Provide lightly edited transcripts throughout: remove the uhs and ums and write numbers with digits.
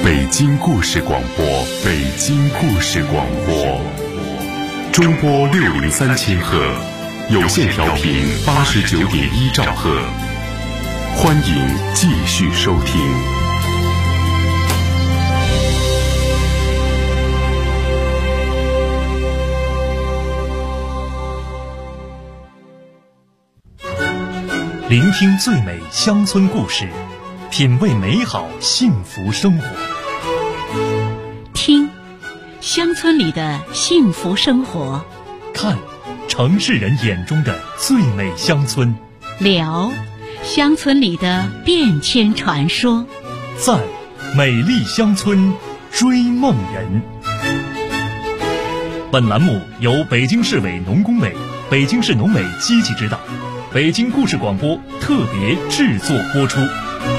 北京故事广播，北京故事广播，中波603千赫，有线调频89.1兆赫，欢迎继续收听。 聆听最美乡村故事，品味美好幸福生活。 听乡村里的幸福生活， 看城市人眼中的最美乡村， 聊乡村里的变迁传说， 赞美丽乡村追梦人。本栏目由北京市委农工委、北京市农委积极指导，北京故事广播特别制作播出。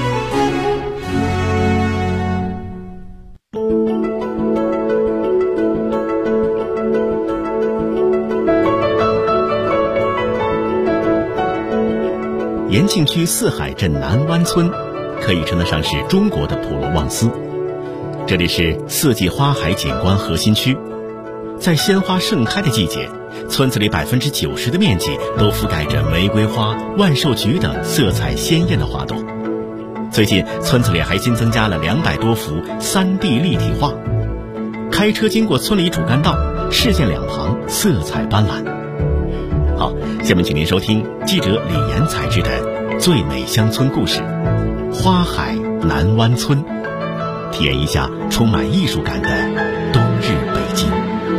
延庆区四海镇南湾村可以称得上是中国的普罗旺斯，这里是四季花海景观核心区。在鲜花盛开的季节，村子里90%的面积都覆盖着玫瑰花、万寿菊等色彩鲜艳的花朵。最近村子里还新增加了200多幅3D 立体画，开车经过村里主干道，视线两旁色彩斑斓。好，下面请您收听记者李岩采制的最美乡村故事——花海南湾村，体验一下充满艺术感的冬日北京。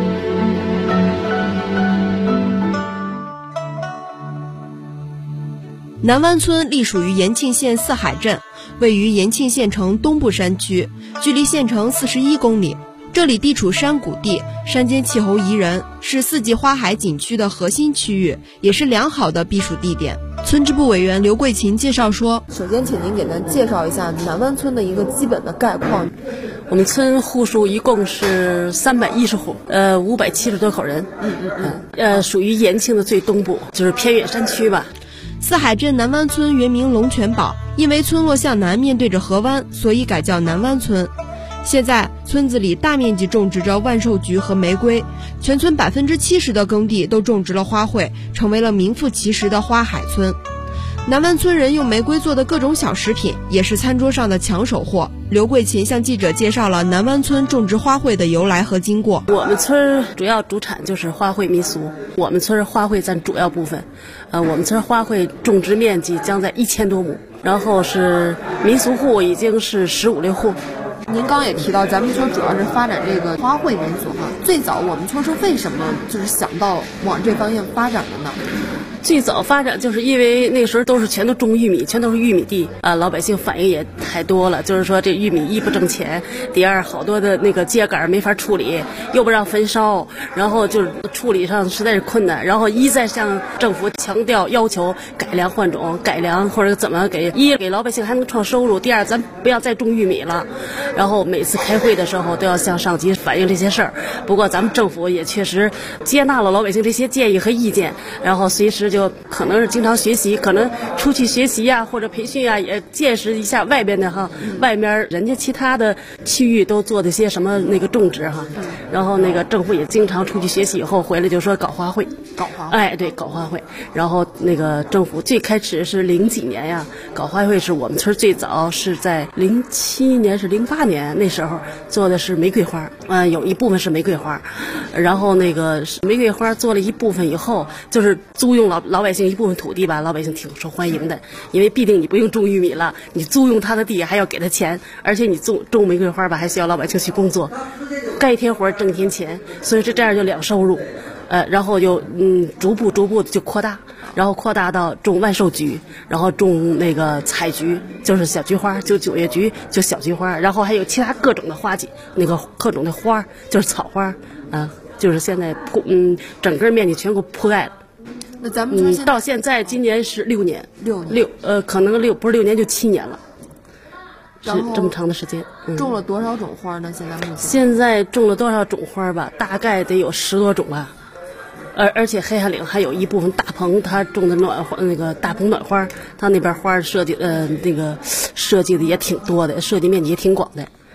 南湾村隶属于延庆县四海镇，位于延庆县城东部山区，距离县城41公里。这里地处山谷地，山间气候宜人，是四季花海景区的核心区域，也是良好的避暑地点。村支部委员刘桂琴介绍说， 首先请您给咱介绍一下南湾村的一个基本的概况。 我们村户数一共是310户，570多口人。属于延庆的最东部，就是偏远山区吧。 四海镇南湾村原名龙泉堡，因为村落向南面对着河湾，所以改叫南湾村。现在村子里大面积种植着万寿菊和玫瑰，全村70%的耕地都种植了花卉，成为了名副其实的花海村。南湾村人用玫瑰做的各种小食品也是餐桌上的抢手货。刘桂琴向记者介绍了南湾村种植花卉的由来和经过。 我们村主要主产就是花卉民俗，我们村花卉占主要部分。我们村花卉种植面积将在1000多亩，然后是民俗户已经是15、16户。 您刚刚也提到，咱们村主要是发展这个花卉民俗哈。最早我们村是为什么就是想到往这方面发展的呢？ 最早发展就是因为那个时候全都种玉米，全都是玉米地啊，老百姓反映也太多了，就是说这玉米一不挣钱，第二好多的那个秸秆没法处理，又不让焚烧，然后就是处理上实在是困难，然后一再向政府强调要求改良换种，改良或者怎么给老百姓还能创收入，第二咱不要再种玉米了。然后每次开会的时候都要向上级反映这些事儿，不过咱们政府也确实接纳了老百姓这些建议和意见，然后随时就可能是经常学习，可能出去学习呀或者培训呀，也见识一下外边的哈，外面人家其他的区域都做的些什么那个种植哈，然后那个政府也经常出去学习以后回来就说搞花卉，对，搞花卉。然后那个政府最开始是00几年呀，搞花卉是我们村最早是在07年是08年那时候做的是玫瑰花，有一部分是玫瑰花，然后那个玫瑰花做了一部分以后，就是租用老百姓一部分土地吧，老百姓挺受欢迎的，因为毕竟你不用种玉米了，你租用他的地还要给他钱，而且你种玫瑰花吧还需要老百姓去工作，干一天活挣一天钱，所以这样就2收入。然后就逐步的就扩大，然后扩大到种万寿菊，然后种那个彩菊，就是小菊花，就9月菊，就小菊花，然后还有其他各种的花季，那个各种的花就是草花，就是现在整个面积全给铺盖了。 那咱们村到现在今年是6年，可能不是6年就7年了。是这么长的时间。 种了多少种花呢？ 现在种了多少种花吧？大概得有10多种吧。而且黑海岭还有一部分大棚，它种的那个大棚暖花，它那边花设计的也挺多的，设计面积也挺广的。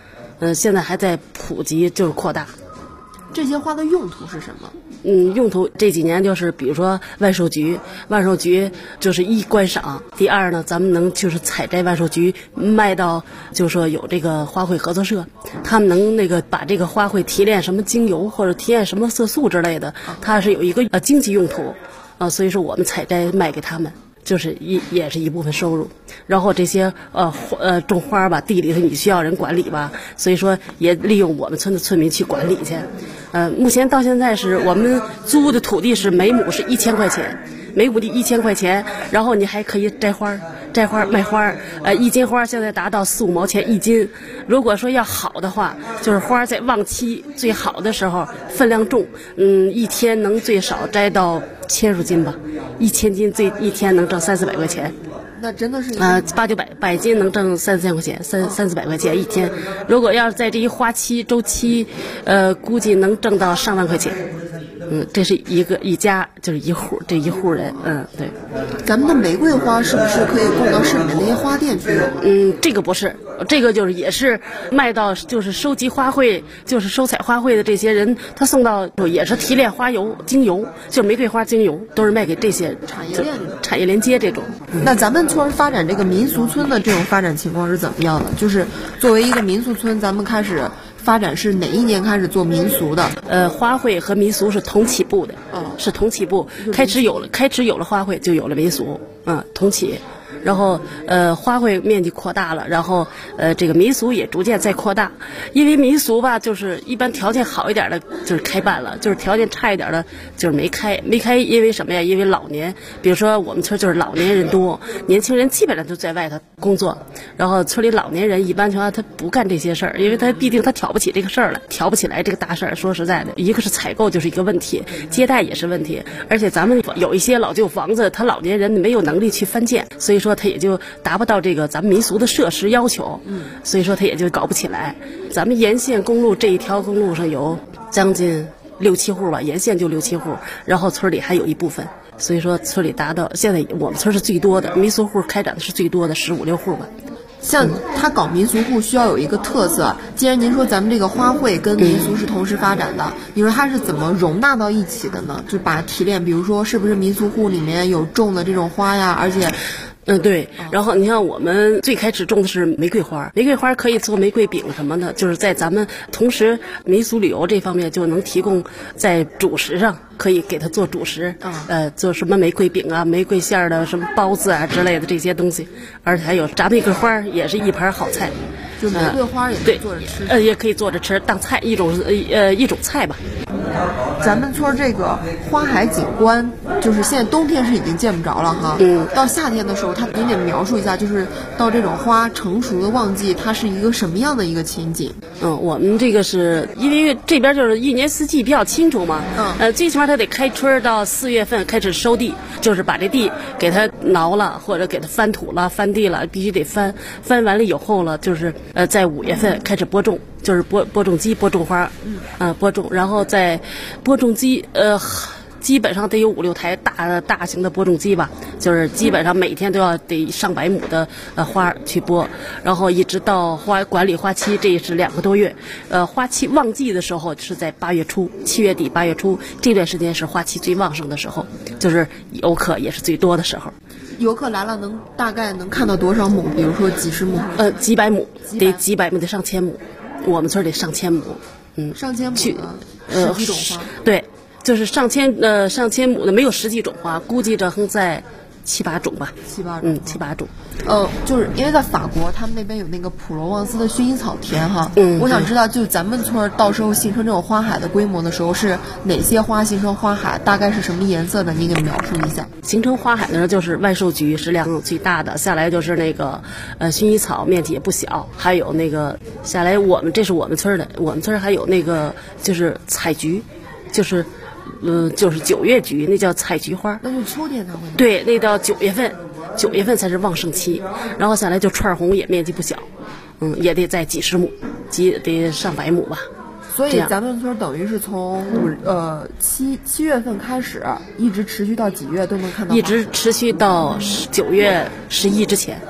现在还在普及，就是扩大。 这些花的用途是什么？ 用途这几年就是比如说万寿菊就是一观赏，第二呢，咱们能就是采摘万寿菊卖到，就是说有这个花卉合作社，他们能那个把这个花卉提炼什么精油或者提炼什么色素之类的，它是有一个经济用途，所以说我们采摘卖给他们。就是也是一部分收入，然后这些种花吧，地里头你需要人管理吧，所以说也利用我们村的村民去管理去。目前到现在是我们租的土地是每亩是1000块钱，每亩地1000块钱，然后你还可以摘花卖花，一斤花现在达到4、5毛钱一斤。如果说要好的话，就是花在旺期最好的时候，分量重，一天能最少摘到1000斤吧，1000斤一天能挣300-400块钱。 那真的是 800-900斤能挣300-400块钱，300-400块钱一天。如果要是在这一花期周期，估计能挣到上万块钱。这是一家就是一户人，对。 咱们的玫瑰花是不是可以供到市里面那些花店去用？ 这个不是，这个就是也是卖到就是收集花卉，就是收采花卉的这些人，他送到也是提炼花油、精油，就是玫瑰花精油，都是卖给这些产业链接这种。 那咱们村发展这个民俗村的这种发展情况是怎么样的？就是作为一个民俗村，咱们开始发展是哪一年开始做民俗的？ 花卉和民俗是同起步的，是同起步。开始有了花卉，就有了民俗，同起。然后花卉面积扩大了，然后这个民俗也逐渐在扩大。因为民俗吧，就是一般条件好一点的就是开办了，就是条件差一点的就是没开。因为什么呀？因为老年，比如说我们村就是老年人多，年轻人基本上都在外头工作，然后村里老年人一般情况下他不干这些事儿，因为他毕竟他挑不起这个事儿了，挑不起来这个大事儿。说实在的，一个是采购就是一个问题，接待也是问题，而且咱们有一些老旧房子，他老年人没有能力去翻建，所以说他也就达不到这个咱们民俗的设施要求，所以说他也就搞不起来。咱们沿线公路这一条公路上有将近6-7户吧，沿线就6-7户，然后村里还有一部分，所以说村里达到现在我们村是最多的，民俗户开展的是最多的15-16户吧。 像他搞民俗户需要有一个特色，既然您说咱们这个花卉跟民俗是同时发展的，你说它是怎么容纳到一起的呢？就把提炼，比如说是不是民俗户里面有种的这种花呀，而且对，然后你像我们最开始种的是玫瑰花，玫瑰花可以做玫瑰饼什么的，就是在咱们同时民俗旅游这方面就能提供在主食上可以给它做主食，做什么玫瑰饼啊、玫瑰馅的什么包子啊之类的这些东西，而且还有炸玫瑰花也是一盘好菜。 就玫瑰花也可以做着吃， 也可以做着吃当菜，一种菜吧。 咱们村这个花海景观，就是现在冬天是已经见不着了哈。到夏天的时候，您得描述一下，就是到这种花成熟的旺季，它是一个什么样的一个情景？ 我们这个是因为这边就是一年四季比较清楚嘛。最起码它得开春到4月份开始收地，就是把这地给它挠了，或者给它翻土了、翻地了，必须得翻完了以后了，就是在5月份开始播种，就是播种机播种花，播种，然后在播种机基本上得有5-6台大型的播种机吧，就是基本上每天都要得上百亩的花去播，然后一直到管理花期，这也是2个多月。花期旺季的时候是在8月初，7月底8月初这段时间是花期最旺盛的时候，就是游客也是最多的时候。 游客来了大概能看到多少亩？比如说几十亩？ 几百亩，得几百亩，得上千亩。我们村得上千亩， 上千亩的10几种花。 对，就是上千亩的没有10几种花，估计着横在7-8种吧。7-8种。 就是因为在法国，他们那边有那个普罗旺斯的薰衣草田哈。我想知道，就咱们村到时候形成这种花海的规模的时候，是哪些花形成花海？大概是什么颜色的？您给描述一下。 形成花海的时候，就是万寿菊是量最大的，下来就是那个薰衣草面积也不小，还有那个下来这是我们村的，我们村还有那个就是采菊，就是9月菊，那叫采菊花。 那就秋天才会。 对，那到9月份才是旺盛期，然后下来就串红也面积不小，也得在几十亩，得上百亩吧。 所以咱们村等于是从7月份开始，一直持续到几月都能看到。 一直持续到9月11之前。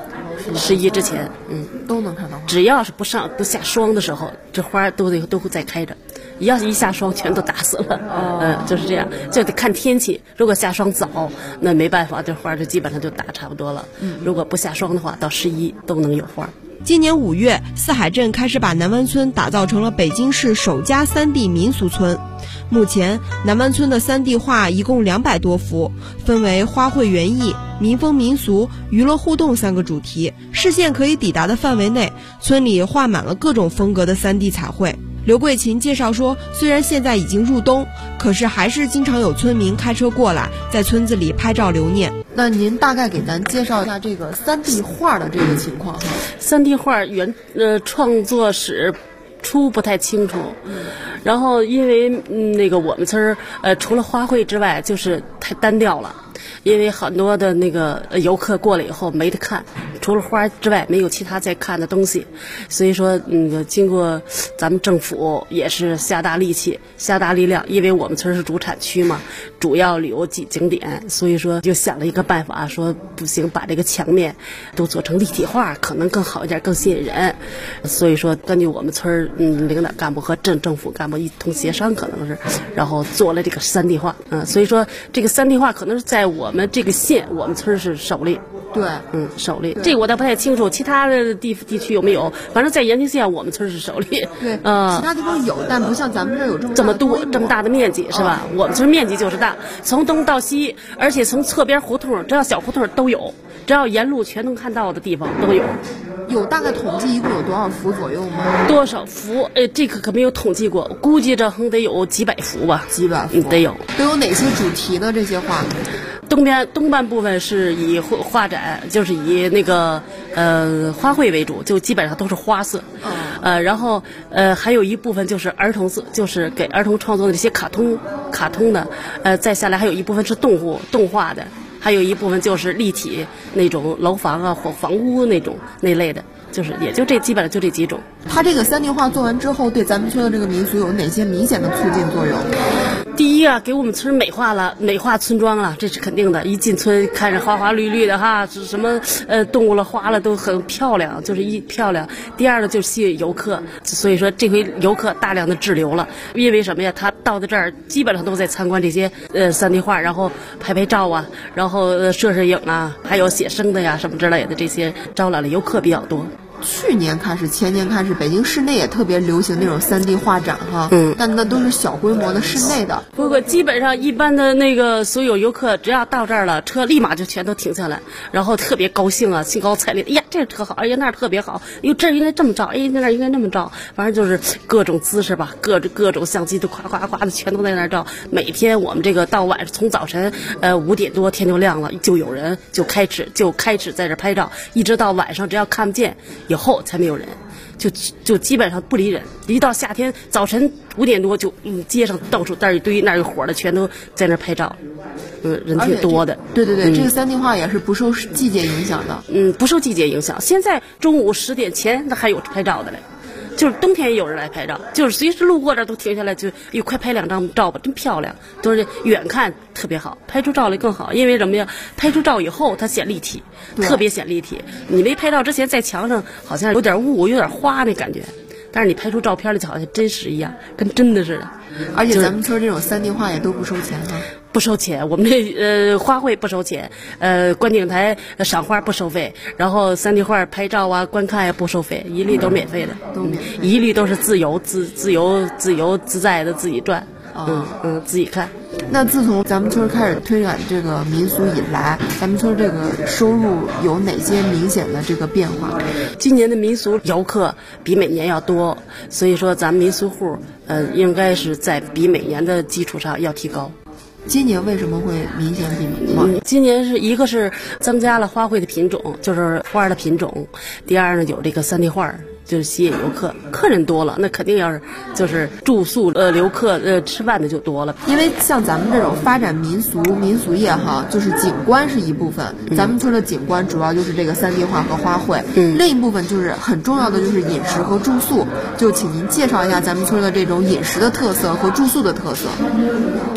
11之前， 都能看到花。 只要是不下霜的时候，这花都会再开着。要是一下霜，全都打死了。就是这样，就得看天气。如果下霜早，那没办法，这花就基本上就打差不多了。如果不下霜的话，到11都能有花。 今年5月，四海镇开始把南湾村打造成了北京市首家3D 民俗村。目前，南湾村的3D 画一共200多幅，分为花卉园艺、民风民俗、娱乐互动3个主题。视线可以抵达的范围内，村里画满了各种风格的3D 彩绘。刘桂琴介绍说，虽然现在已经入冬，可是还是经常有村民开车过来，在村子里拍照留念。 那您大概给咱介绍一下这个3D 画的这个情况哈。 3D 画创作史初不太清楚，然后因为那个我们村除了花卉之外，就是太单调了。因为很多的那个游客过来以后没得看，除了花之外没有其他再看的东西，所以说经过咱们政府也是下大力气下大力量，因为我们村是主产区嘛，主要旅游景点，所以说就想了一个办法，说不行，把这个墙面都做成立体画可能更好一点，更吸引人。所以说根据我们村领导干部和政府干部一同协商，可能是然后做了这个3D 画。所以说这个3D 画可能是在我们这个县，我们村是首例。 对， 首例。这个我倒不太清楚，其他的地区有没有？反正在延庆县，我们村是首例。 对，其他地方有，但不像咱们这儿有这么多这么大的面积，是吧？我们村面积就是大，从东到西，而且从侧边胡同，只要小胡同都有，只要沿路全能看到的地方都有。 有大概统计一共有多少幅左右吗？ 多少幅？这个可没有统计过，估计着得有几百幅吧。 几百幅得有。 都有哪些主题呢？这些画？ 东半部分是以画展，就是以那个花卉为主，就基本上都是花色。然后还有一部分就是儿童色，就是给儿童创作的这些卡通的。再下来还有一部分是动画的，还有一部分就是立体那种楼房啊或房屋那类的。就是也就基本上就这几种。 它这个3D 画做完之后，对咱们村的这个民俗有哪些明显的促进作用？ 第一啊，给我们村美化村庄了，这是肯定的。一进村看着花花绿绿的哈，什么动物了花了都很漂亮，就是漂亮。第二呢，就是吸引游客，所以说这回游客大量的滞留了。因为什么呀？他到的这儿基本上都在参观这些3D 画，然后拍照啊，然后摄影啊，还有写生的呀什么之类的，这些招揽了游客比较多。 去年开始，前年开始，北京市内也特别流行那种3D 画展哈，但那都是小规模的室内的。 不过基本上一般的那个所有游客，只要到这儿了，车立马就全都停下来，然后特别高兴啊，兴高采烈，哎呀这特好，哎呀那特别好，哎呦这应该这么照，哎那应该那么照，反正就是各种姿势吧，各种相机都夸夸夸的全都在那儿照。每天我们这个到晚上从早晨5点多天就亮了，就有人就开始在这拍照，一直到晚上，只要看不见以后才没有人，就基本上不离人。一到夏天早晨5点多就街上到处那儿一堆那儿有火的全都在那儿拍照，人挺多的。 对，这个3D 画也是不受季节影响的。 不受季节影响。现在中午10点前那还有拍照的嘞。就是冬天也有人来拍照，就是随时路过这儿都停下来，就快拍2张照吧，真漂亮，都是远看特别好，拍出照来更好。因为什么呀？拍出照以后它显立体，特别显立体。你没拍照之前在墙上好像有点雾，有点花那感觉，但是你拍出照片来就好像真实一样，跟真的似的。 而且咱们村这种3D 画也都不收钱哈。 不收钱，我们这花卉不收钱，观景台赏花不收费，然后3D 画拍照啊、观看也不收费，一律都免费的，一律都是自由自在的自己赚，自己看。 那自从咱们村开始推展这个民俗以来，咱们村这个收入有哪些明显的这个变化？ 今年的民俗游客比每年要多，所以说咱们民俗户应该是在比每年的基础上要提高。 今年为什么会明显比明年？ 今年是一个是增加了花卉的品种，就是花的品种；第二呢，有这个3D 画，就是吸引游客，客人多了，那肯定要是就是住宿留客吃饭的就多了。 因为像咱们这种发展民俗业哈，就是景观是一部分，咱们村的景观主要就是这个3D 画和花卉，另一部分就是很重要的就是饮食和住宿。就请您介绍一下咱们村的这种饮食的特色和住宿的特色。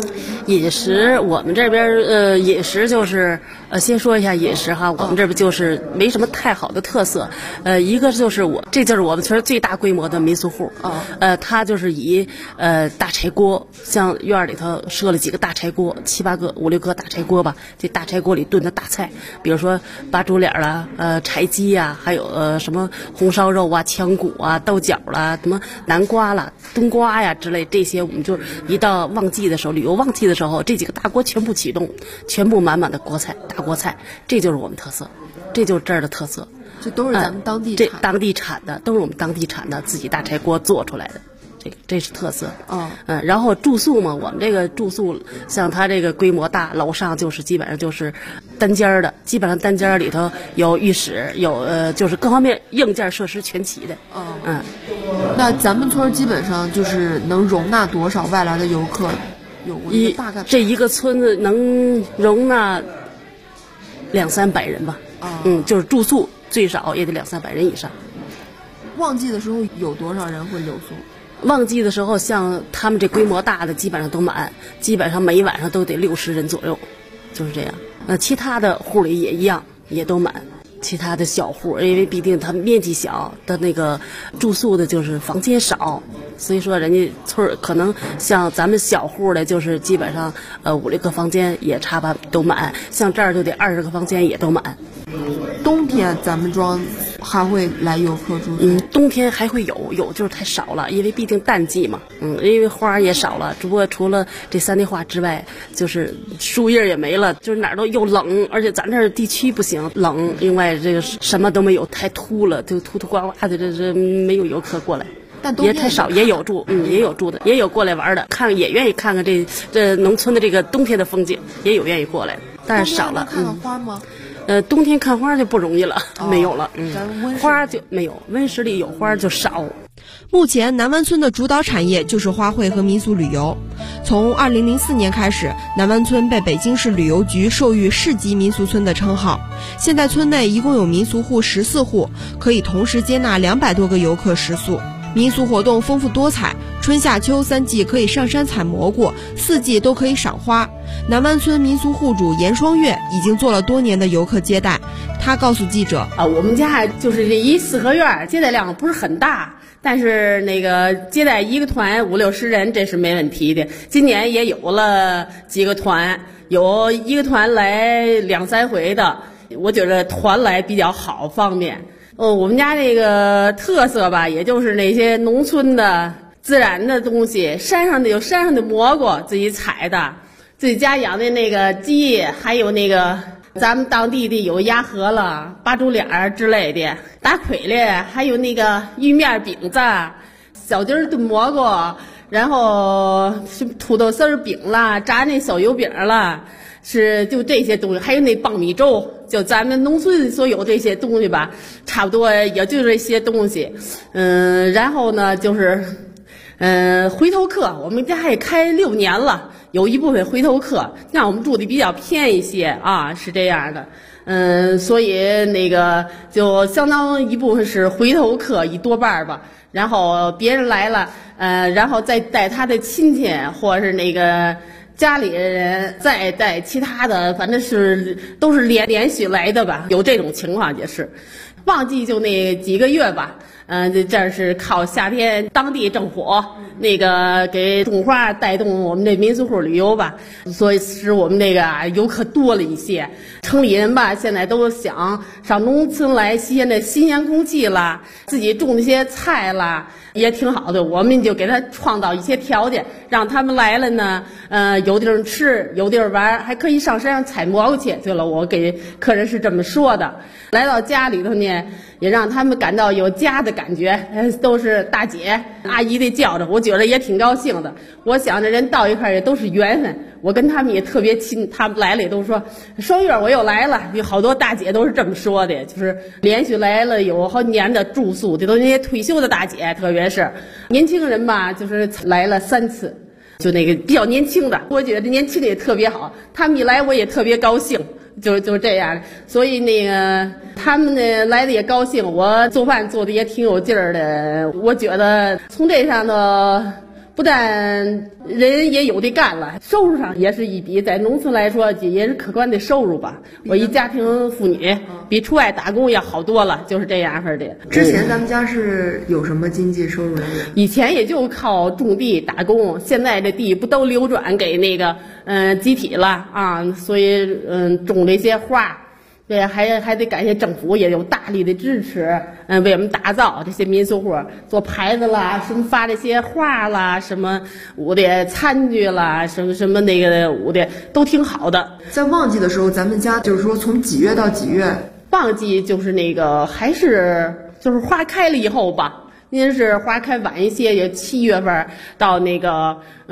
饮食我们这边饮食就是先说一下饮食哈，我们这边就是没什么太好的特色。一个就是这就是我们村最大规模的民俗户。它就是以大柴锅，像院里头设了几个大柴锅，7、8个、5、6个大柴锅吧。这大柴锅里炖的大菜，比如说八猪脸啦、柴鸡呀，还有什么红烧肉啊、腔骨啊、豆角啦、什么南瓜啦、冬瓜呀之类，这些我们就一到旺季的时候，旅游旺季的时候，这几个大锅全部启动，全部满满的锅菜，大锅菜，这就是我们特色，这就是这儿的特色。 这都是咱们当地产的， 这当地产的都是我们当地产的，自己大柴锅做出来的，这是特色。然后住宿嘛，我们这个住宿像它这个规模大，楼上就是基本上就是单间的，基本上单间里头有浴室，有就是各方面硬件设施全齐的。 那咱们村基本上就是能容纳多少外来的游客？有大概这一个村子能容纳200、300人吧。就是住宿最少也得200、300人以上。 旺季的时候有多少人会留宿？ 旺季的时候，像他们这规模大的基本上都满，基本上每晚上都得60人左右，就是这样。其他的户里也一样，也都满。其他的小户，因为毕竟它面积小的那个住宿的就是房间少，所以说人家村可能像咱们小户的，就是基本上5、6个房间也差不都满，像这儿就得20个房间也都满。 冬天咱们庄还会来游客住宿？ 冬天还会有就是太少了，因为毕竟淡季嘛。因为花也少了，只不过除了这3类花之外，就是树叶也没了，就是哪儿都又冷，而且咱这儿地区不行，冷。另外这个什么都没有，太秃了，就秃秃呱呱的，这没有游客过来。 但也太少，也有住，也有住的，也有过来玩的，也愿意看看这农村的这个冬天的风景，也有愿意过来的，但是少了。 看看花吗？ 冬天看花就不容易了，没有了。花就没有，温室里有花就少。 目前南湾村的主导产业就是花卉和民俗旅游。从2004年开始，南湾村被北京市旅游局授予市级民俗村的称号。现在村内一共有民俗户14户，可以同时接纳200多个游客食宿。民俗活动丰富多彩，春夏秋3季可以上山采蘑菇，4季都可以赏花。南湾村民俗户主严双月已经做了多年的游客接待，他告诉记者： 我们家就是这一4合院，接待量不是很大，但是那个接待一个团50、60人这是没问题的。今年也有了几个团，有一个团来2、3回的，我觉得团来比较好方便。我们家这个特色吧，也就是那些农村的自然的东西，山上的有山上的蘑菇自己采的，自己家养的那个鸡，还有那个咱们当地的有鸭核了、八猪脸之类的，打傀儡，还有那个玉面饼子、小鸡炖蘑菇，然后是土豆丝饼啦，炸那小油饼啦。是就这些东西，还有那苞米粥，就咱们农村所有这些东西吧，差不多也就这些东西。然后呢就是回头客，我们家也开6年了，有一部分回头客，让我们住的比较偏一些啊，是这样的。所以那个就相当一部分是回头客，一多半吧。然后别人来了，然后再带他的亲戚或者是那个家里人再带其他的，反正是都是连续来的吧，有这种情况也是。旺季就那几个月吧，这是靠夏天当地政府那个给种花带动我们这民俗户旅游吧，所以使我们那个游客多了一些。城里人吧，现在都想上农村来吸吸那新鲜空气啦，自己种那些菜啦，也挺好的。我们就给他创造一些条件，让他们来了呢，有地儿吃，有地儿玩，还可以上山上采蘑菇去。对了，我给客人是这么说的。来到家里头呢，也让他们感到有家的感觉，都是大姐阿姨的叫着，我觉得也挺高兴的。我想着人到一块儿也都是缘分，我跟他们也特别亲，他们来了也都说双月我又来了，有好多大姐都是这么说的，就是连续来了有好几年的住宿，这都那些退休的大姐，特别是年轻人吧，就是来了3次，就那个比较年轻的，我觉得年轻的也特别好，他们一来我也特别高兴。就这样，所以那个他们呢来的也高兴，我做饭做的也挺有劲儿的。我觉得从这上头不但人也有的干了，收入上也是一笔，在农村来说也是可观的收入吧。我一家庭妇女比出外打工要好多了，就是这样式的。 之前咱们家是有什么经济收入来源？ 以前也就靠种地打工，现在这地不都流转给那个集体了啊，所以种了一些花。对，还得感谢政府也有大力的支持，为我们打造这些民俗户，做牌子啦，什么发这些画啦，什么舞的餐具啦，什么那个舞的都挺好的。 在旺季的时候，咱们家就是说从几月到几月？ 旺季就是那个还是就是花开了以后吧。您是花开晚一些，也7月份到那个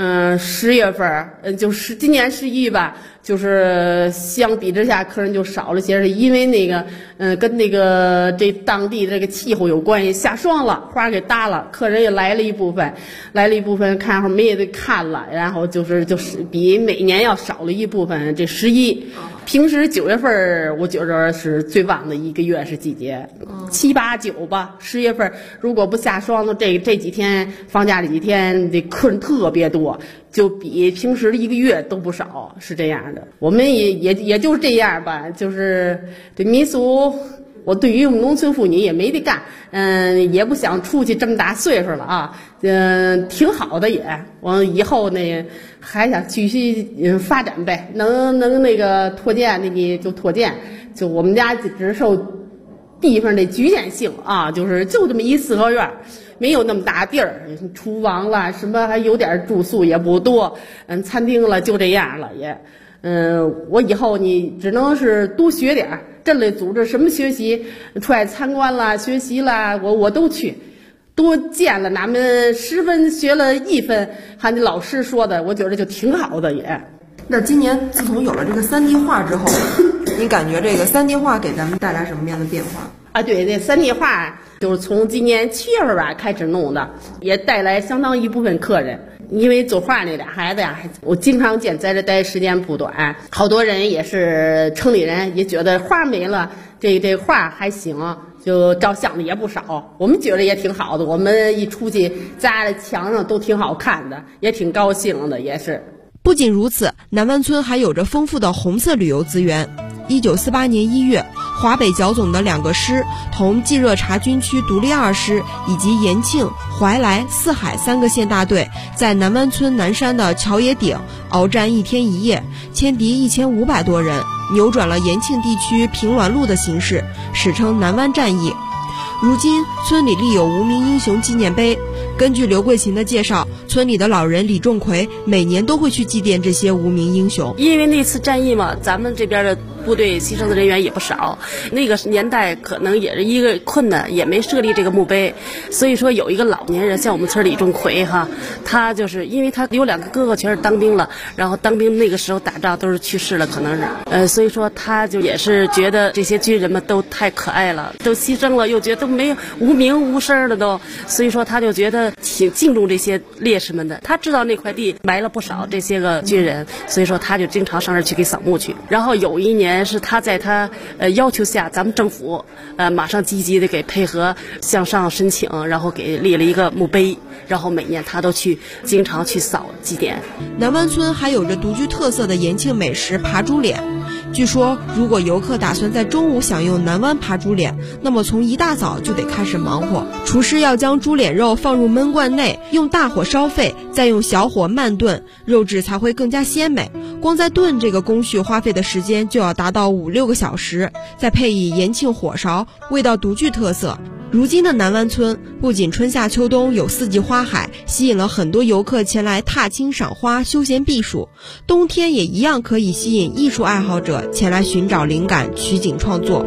10月份，就是今年11吧，就是相比之下客人就少了些，是因为那个跟那个这当地这个气候有关系，下霜了，花给搭了，客人也来了一部分，看会儿没得看了，然后就是比每年要少了一部分。这11，平时9月份我觉着是最旺的一个月是季节，7、8、9吧，10月份如果不下霜的这几天放假这几天，这客人特别多，就比平时的一个月都不少，是这样的。我们也就是这样吧，就是这民俗，我对于我们农村妇女也没得干，也不想出去这么大岁数了啊，挺好的也。我以后呢还想继续发展呗，能那个拓建的就拓建，就我们家只受地方的局限性啊，就这么一4合院，没有那么大地儿，厨房了什么还有点住宿也不多，餐厅了就这样了也。我以后你只能是多学点儿，这类组织什么学习，出来参观啦、学习啦，我都去，多见了哪们10分学了1分，还那老师说的，我觉得就挺好的也。 那今年自从有了这个3D 画之后，你感觉这个3D 画给咱们带来什么样的变化？ 啊，对，这3D 画就是从今年7月份吧开始弄的，也带来相当一部分客人。因为做画那俩孩子呀，我经常见在这待时间不短，好多人也是城里人，也觉得画没了，这画还行，就照相的也不少。我们觉得也挺好的，我们一出去扎在墙上都挺好看的，也挺高兴的，也是。 不仅如此，南湾村还有着丰富的红色旅游资源。1948年1月，华北剿总的2个师同冀热察军区独立2师以及延庆、怀来、四海3个县大队，在南湾村南山的桥野顶鏖战1天1夜，歼敌1500多人，扭转了延庆地区平乱路的形势，史称南湾战役。如今村里立有无名英雄纪念碑。根据刘桂琴的介绍，村里的老人李仲奎每年都会去祭奠这些无名英雄。 因为那次战役嘛，咱们这边的部队牺牲的人员也不少，那个年代可能也是一个困难，也没设立这个墓碑，所以说有一个老年人，像我们村李仲奎哈，他就是因为他有2个哥哥全是当兵了，然后当兵那个时候打仗都是去世了，可能是所以说他就也是觉得这些军人们都太可爱了，都牺牲了，又觉得都没有无名无声的都，所以说他就觉得挺敬重这些烈士们的。他知道那块地埋了不少这些个军人，所以说他就经常上这儿去给扫墓去。然后有一年是他在他要求下，咱们政府马上积极的给配合向上申请，然后给立了一个墓碑，然后每年他都经常去扫祭奠。 南湾村还有着独具特色的延庆美食扒猪脸。据说如果游客打算在中午享用南湾扒猪脸，那么从一大早就得开始忙活。厨师要将猪脸肉放入焖罐内，用大火烧沸，再用小火慢炖，肉质才会更加鲜美。光在炖这个工序花费的时间就要达到5-6个小时，再配以延庆火烧，味道独具特色。如今的南湾村不仅春夏秋冬有4季花海，吸引了很多游客前来踏青赏花休闲避暑，冬天也一样可以吸引艺术爱好者前来寻找灵感取景创作。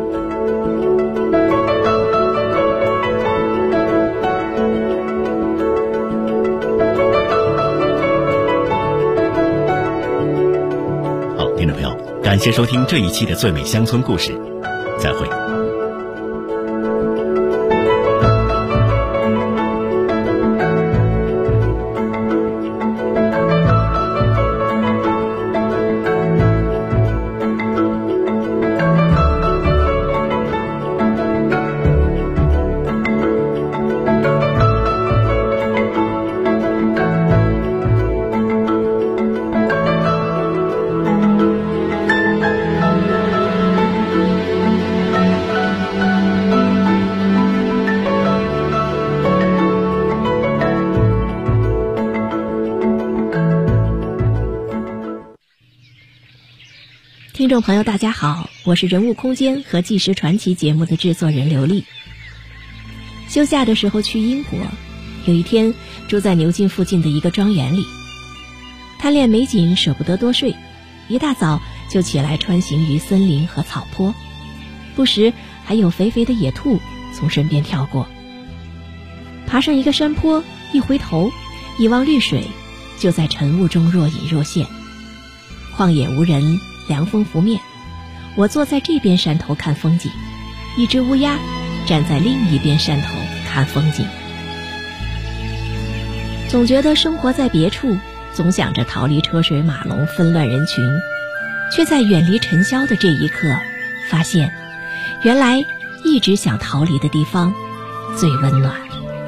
好，听众朋友，感谢收听这一期的最美乡村故事，再会。 听众朋友大家好，我是人物空间和纪实传奇节目的制作人刘丽。休假的时候去英国，有一天住在牛津附近的一个庄园里，贪恋美景舍不得多睡，一大早就起来穿行于森林和草坡，不时还有肥肥的野兔从身边跳过。爬上一个山坡，一回头一望绿水，就在晨雾中若隐若现。旷野无人，凉风拂面，我坐在这边山头看风景，一只乌鸦站在另一边山头看风景。总觉得生活在别处，总想着逃离车水马龙纷乱人群，却在远离尘嚣的这一刻发现，原来一直想逃离的地方最温暖。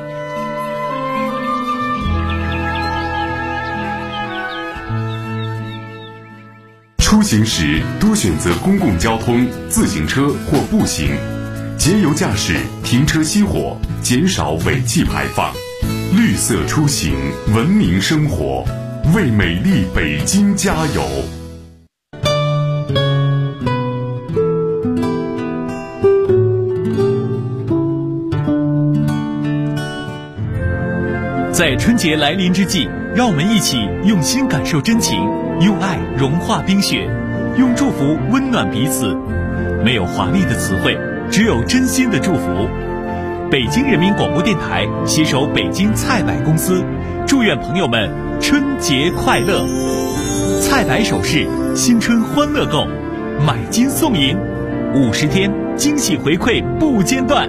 出行时多选择公共交通、自行车或步行，节油驾驶，停车熄火，减少尾气排放。绿色出行，文明生活，为美丽北京加油！ 在春节来临之际，让我们一起用心感受真情，用爱融化冰雪，用祝福温暖彼此。没有华丽的词汇，只有真心的祝福。北京人民广播电台携手北京菜百公司，祝愿朋友们春节快乐！菜百首饰，新春欢乐购，买金送银，50天惊喜回馈不间断。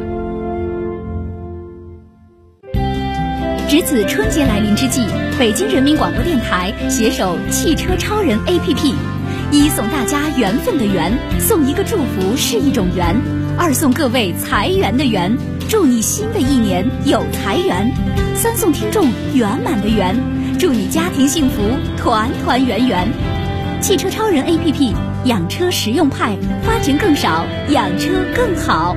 值此春节来临之际，北京人民广播电台携手汽车超人 APP， 一送大家缘分的缘，送一个祝福是一种缘；二送各位财源的源，祝你新的一年有财源；三送听众圆满的圆，祝你家庭幸福团团圆圆。汽车超人 APP， 养车实用派，花钱更少，养车更好。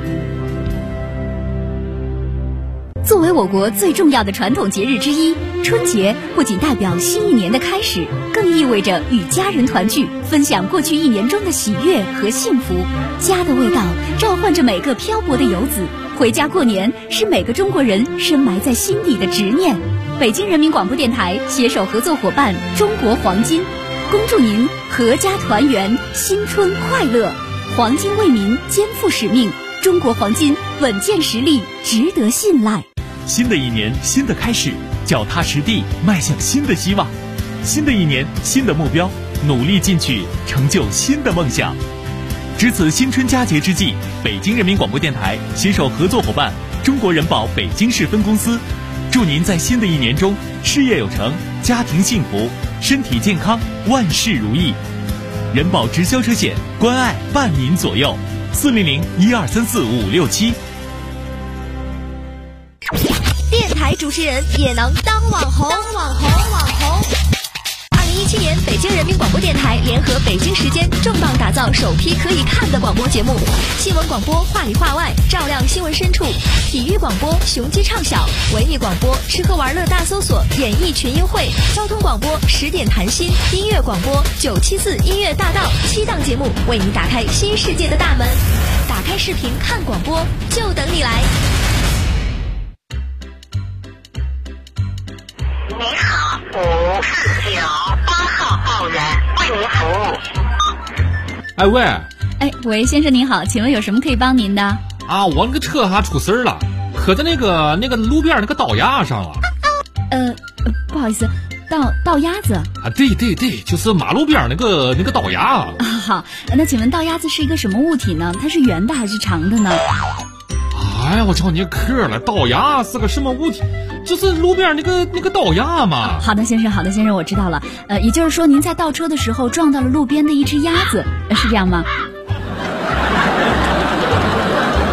作为我国最重要的传统节日之一，春节不仅代表新一年的开始，更意味着与家人团聚，分享过去一年中的喜悦和幸福。家的味道召唤着每个漂泊的游子，回家过年是每个中国人深埋在心底的执念。北京人民广播电台携手合作伙伴中国黄金，恭祝您阖家团圆，新春快乐。黄金为民肩负使命，中国黄金稳健实力，值得信赖。 新的一年，新的开始，脚踏实地迈向新的希望。新的一年，新的目标，努力进取，成就新的梦想。值此新春佳节之际，北京人民广播电台携手合作伙伴中国人保北京市分公司，祝您在新的一年中事业有成，家庭幸福，身体健康，万事如意。人保直销车险，关爱伴您左右，400-1234-567。 电台主持人也能当网红。2017年，北京人民广播电台联合北京时间重磅打造首批可以看的广播节目：新闻广播话里话外，照亮新闻深处；体育广播雄鸡唱晓；文艺广播吃喝玩乐大搜索，演艺群英会；交通广播10点谈心；音乐广播974音乐大道，7档节目为你打开新世界的大门。打开视频看广播，就等你来。 你好，549，8号报员为您服务。 哎喂， 喂，先生您好，请问有什么可以帮您的？ 啊，我那个车还出事了，磕在那个路边那个道牙上了。 不好意思，道鸭子啊？对，就是马路边那个道牙啊。 好，那请问道鸭子是一个什么物体呢？它是圆的还是长的呢？ 哎呀，我找你磕了，道牙是个什么物体？就是路边那个道牙嘛。 好的先生，我知道了。也就是说您在倒车的时候撞到了路边的一只鸭子，是这样吗？